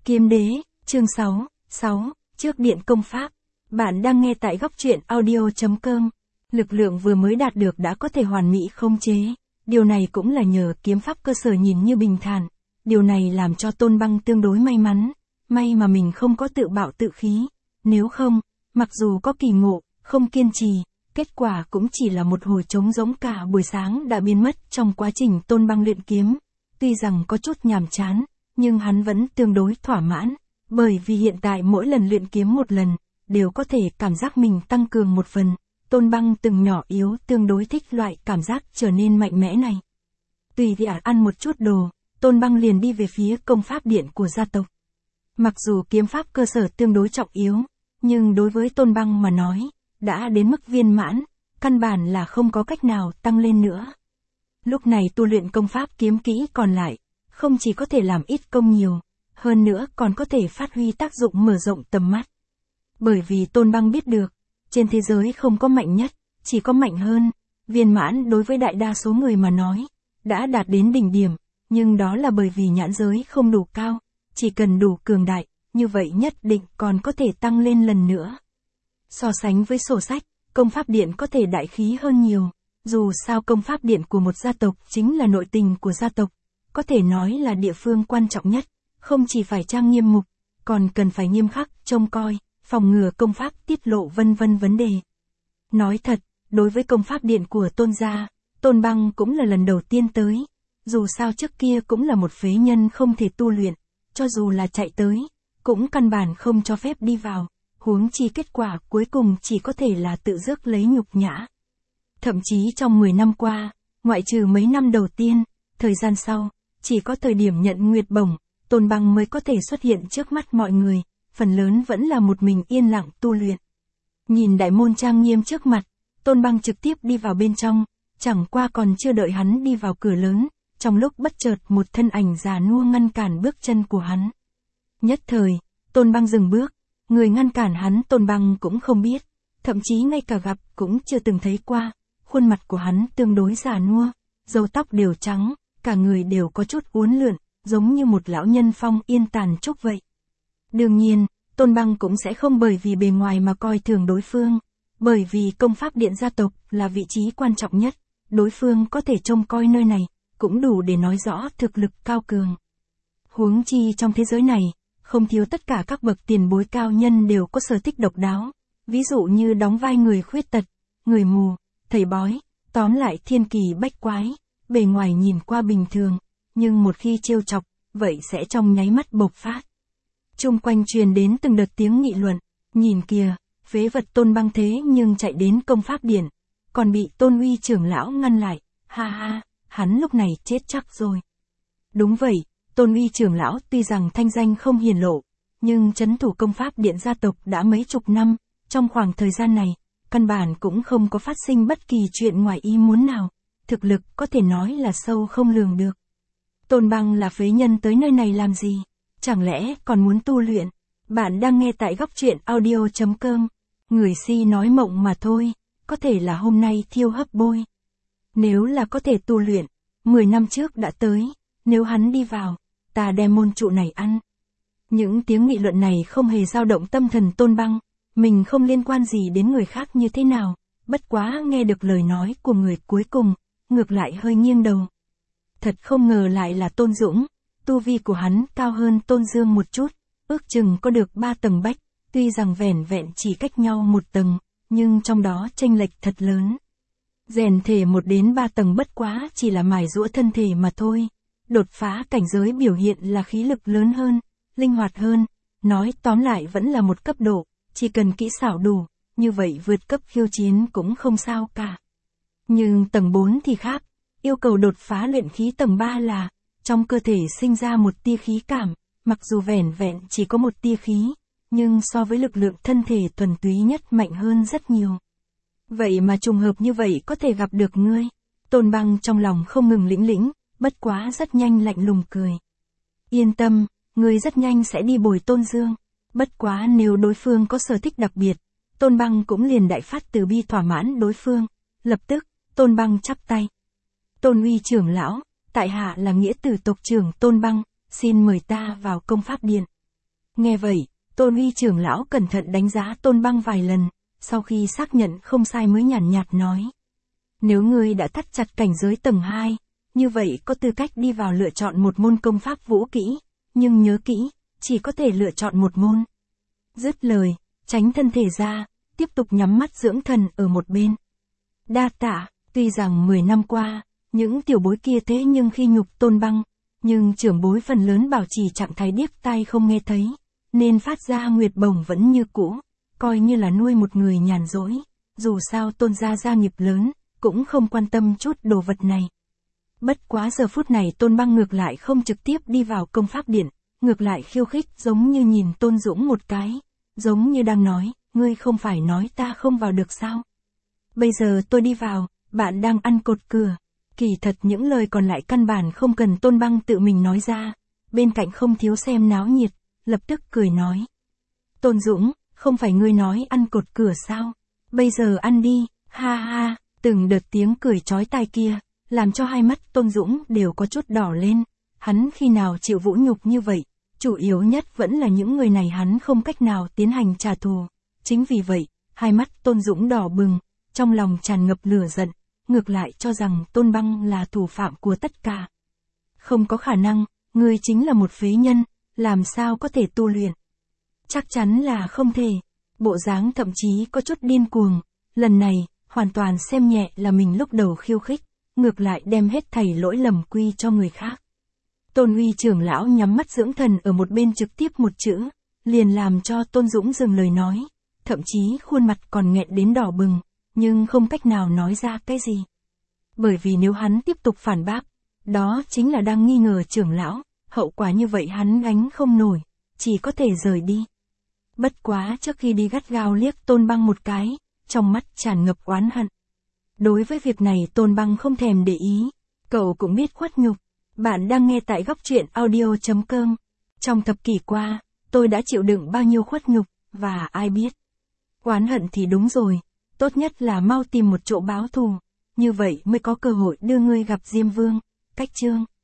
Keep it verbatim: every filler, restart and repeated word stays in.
Kiếm đế, chương sáu, sáu, trước điện công pháp. Bạn đang nghe tại góc truyện audio chấm com. Lực lượng vừa mới đạt được đã có thể hoàn mỹ khống chế. Điều này cũng là nhờ kiếm pháp cơ sở nhìn như bình thản. Điều này làm cho Tôn Băng tương đối may mắn. May mà mình không có tự bạo tự khí. Nếu không, mặc dù có kỳ ngộ, không kiên trì, kết quả cũng chỉ là một hồi trống rỗng cả buổi sáng đã biến mất trong quá trình Tôn Băng luyện kiếm. Tuy rằng có chút nhàm chán, nhưng hắn vẫn tương đối thỏa mãn, bởi vì hiện tại mỗi lần luyện kiếm một lần, đều có thể cảm giác mình tăng cường một phần. Tôn Băng từng nhỏ yếu tương đối thích loại cảm giác trở nên mạnh mẽ này. Tùy thì ăn một chút đồ, Tôn Băng liền đi về phía công pháp điện của gia tộc. Mặc dù kiếm pháp cơ sở tương đối trọng yếu, nhưng đối với Tôn Băng mà nói, đã đến mức viên mãn, căn bản là không có cách nào tăng lên nữa. Lúc này tu luyện công pháp kiếm kỹ còn lại, không chỉ có thể làm ít công nhiều, hơn nữa còn có thể phát huy tác dụng mở rộng tầm mắt. Bởi vì Tôn Băng biết được, trên thế giới không có mạnh nhất, chỉ có mạnh hơn. Viên mãn đối với đại đa số người mà nói, đã đạt đến đỉnh điểm, nhưng đó là bởi vì nhãn giới không đủ cao, chỉ cần đủ cường đại, như vậy nhất định còn có thể tăng lên lần nữa. So sánh với sổ sách, công pháp điện có thể đại khí hơn nhiều, dù sao công pháp điện của một gia tộc chính là nội tình của gia tộc, có thể nói là địa phương quan trọng nhất, không chỉ phải trang nghiêm mục, còn cần phải nghiêm khắc, trông coi, phòng ngừa công pháp tiết lộ vân vân vấn đề. Nói thật, đối với công pháp điện của Tôn gia, Tôn Băng cũng là lần đầu tiên tới, dù sao trước kia cũng là một phế nhân không thể tu luyện, cho dù là chạy tới, cũng căn bản không cho phép đi vào, huống chi kết quả cuối cùng chỉ có thể là tự rước lấy nhục nhã. Thậm chí trong mười năm qua, ngoại trừ mấy năm đầu tiên, thời gian sau, chỉ có thời điểm nhận nguyệt bổng, Tôn Băng mới có thể xuất hiện trước mắt mọi người, phần lớn vẫn là một mình yên lặng tu luyện. Nhìn đại môn trang nghiêm trước mặt, Tôn Băng trực tiếp đi vào bên trong, chẳng qua còn chưa đợi hắn đi vào cửa lớn, trong lúc bất chợt một thân ảnh già nua ngăn cản bước chân của hắn. Nhất thời, Tôn Băng dừng bước, người ngăn cản hắn Tôn Băng cũng không biết, thậm chí ngay cả gặp cũng chưa từng thấy qua, khuôn mặt của hắn tương đối già nua, râu tóc đều trắng, cả người đều có chút uốn lượn, giống như một lão nhân phong yên tàn trúc vậy. Đương nhiên, Tôn Băng cũng sẽ không bởi vì bề ngoài mà coi thường đối phương, bởi vì công pháp điện gia tộc là vị trí quan trọng nhất, đối phương có thể trông coi nơi này, cũng đủ để nói rõ thực lực cao cường. Huống chi trong thế giới này, không thiếu tất cả các bậc tiền bối cao nhân đều có sở thích độc đáo, ví dụ như đóng vai người khuyết tật, người mù, thầy bói, tóm lại thiên kỳ bách quái, bề ngoài nhìn qua bình thường, nhưng một khi trêu chọc, vậy sẽ trong nháy mắt bộc phát. Chung quanh truyền đến từng đợt tiếng nghị luận, nhìn kìa, phế vật Tôn Băng thế nhưng chạy đến công pháp điện, còn bị Tôn Uy trưởng lão ngăn lại, ha ha, hắn lúc này chết chắc rồi. Đúng vậy, Tôn Uy trưởng lão tuy rằng thanh danh không hiển lộ, nhưng trấn thủ công pháp điện gia tộc đã mấy chục năm, trong khoảng thời gian này, căn bản cũng không có phát sinh bất kỳ chuyện ngoài ý muốn nào, thực lực có thể nói là sâu không lường được. Tôn Băng là phế nhân tới nơi này làm gì? Chẳng lẽ còn muốn tu luyện? Bạn đang nghe tại góc truyện audio chấm com. Người si nói mộng mà thôi, có thể là hôm nay thiêu hấp bôi. Nếu là có thể tu luyện, mười năm trước đã tới, nếu hắn đi vào, ta đem môn trụ này ăn. Những tiếng nghị luận này không hề dao động tâm thần Tôn Băng, mình không liên quan gì đến người khác như thế nào, bất quá nghe được lời nói của người cuối cùng, ngược lại hơi nghiêng đầu. Thật không ngờ lại là Tôn Dũng, tu vi của hắn cao hơn Tôn Dương một chút, ước chừng có được ba tầng bách, tuy rằng vẻn vẹn chỉ cách nhau một tầng, nhưng trong đó chênh lệch thật lớn. Rèn thể một đến ba tầng bất quá chỉ là mài giũa thân thể mà thôi, đột phá cảnh giới biểu hiện là khí lực lớn hơn, linh hoạt hơn, nói tóm lại vẫn là một cấp độ, chỉ cần kỹ xảo đủ, như vậy vượt cấp khiêu chiến cũng không sao cả. Nhưng tầng bốn thì khác, yêu cầu đột phá luyện khí tầng ba là, trong cơ thể sinh ra một tia khí cảm, mặc dù vẻn vẹn chỉ có một tia khí, nhưng so với lực lượng thân thể thuần túy nhất mạnh hơn rất nhiều. Vậy mà trùng hợp như vậy có thể gặp được ngươi. Tôn Băng trong lòng không ngừng lĩnh lĩnh, bất quá rất nhanh lạnh lùng cười. Yên tâm, ngươi rất nhanh sẽ đi bồi Tôn Dương. Bất quá nếu đối phương có sở thích đặc biệt, Tôn Băng cũng liền đại phát từ bi thỏa mãn đối phương. Lập tức, Tôn Băng chắp tay. Tôn Uy trưởng lão, tại hạ là nghĩa tử tộc trưởng Tôn Băng, xin mời ta vào công pháp điện. Nghe vậy, Tôn Uy trưởng lão cẩn thận đánh giá Tôn Băng vài lần, sau khi xác nhận không sai mới nhàn nhạt nói. Nếu ngươi đã thắt chặt cảnh giới tầng hai, như vậy có tư cách đi vào lựa chọn một môn công pháp vũ kỹ, nhưng nhớ kỹ, chỉ có thể lựa chọn một môn. Dứt lời, tránh thân thể ra, tiếp tục nhắm mắt dưỡng thần ở một bên. Đa tạ, tuy rằng mười năm qua, những tiểu bối kia thế nhưng khi nhục Tôn Băng, nhưng trưởng bối phần lớn bảo trì trạng thái điếc tai không nghe thấy, nên phát ra nguyệt bổng vẫn như cũ, coi như là nuôi một người nhàn rỗi, dù sao Tôn gia gia nghiệp lớn, cũng không quan tâm chút đồ vật này. Bất quá giờ phút này Tôn Băng ngược lại không trực tiếp đi vào công pháp điện, ngược lại khiêu khích giống như nhìn Tôn Dũng một cái, giống như đang nói, ngươi không phải nói ta không vào được sao? Bây giờ tôi đi vào, bạn đang ăn cột cửa. Kỳ thật những lời còn lại căn bản không cần Tôn Băng tự mình nói ra, bên cạnh không thiếu xem náo nhiệt, lập tức cười nói. Tôn Dũng, không phải ngươi nói ăn cột cửa sao? Bây giờ ăn đi, ha ha, từng đợt tiếng cười chói tai kia, làm cho hai mắt Tôn Dũng đều có chút đỏ lên, hắn khi nào chịu vũ nhục như vậy, chủ yếu nhất vẫn là những người này hắn không cách nào tiến hành trả thù, chính vì vậy, hai mắt Tôn Dũng đỏ bừng, trong lòng tràn ngập lửa giận, ngược lại cho rằng Tôn Băng là thủ phạm của tất cả. Không có khả năng, ngươi chính là một phế nhân, làm sao có thể tu luyện? Chắc chắn là không thể. Bộ dáng thậm chí có chút điên cuồng, lần này, hoàn toàn xem nhẹ là mình lúc đầu khiêu khích, ngược lại đem hết thảy lỗi lầm quy cho người khác. Tôn Uy trưởng lão nhắm mắt dưỡng thần ở một bên trực tiếp một chữ, liền làm cho Tôn Dũng dừng lời nói, thậm chí khuôn mặt còn nghẹn đến đỏ bừng, nhưng không cách nào nói ra cái gì. Bởi vì nếu hắn tiếp tục phản bác, đó chính là đang nghi ngờ trưởng lão, hậu quả như vậy hắn gánh không nổi, chỉ có thể rời đi. Bất quá trước khi đi gắt gao liếc Tôn Băng một cái, trong mắt tràn ngập oán hận. Đối với việc này Tôn Băng không thèm để ý, cậu cũng biết khuất nhục. Bạn đang nghe tại góc truyện audio chấm com. Trong thập kỷ qua, tôi đã chịu đựng bao nhiêu khuất nhục, và ai biết. Oán hận thì đúng rồi, tốt nhất là mau tìm một chỗ báo thù, như vậy mới có cơ hội đưa ngươi gặp Diêm Vương. Cách chương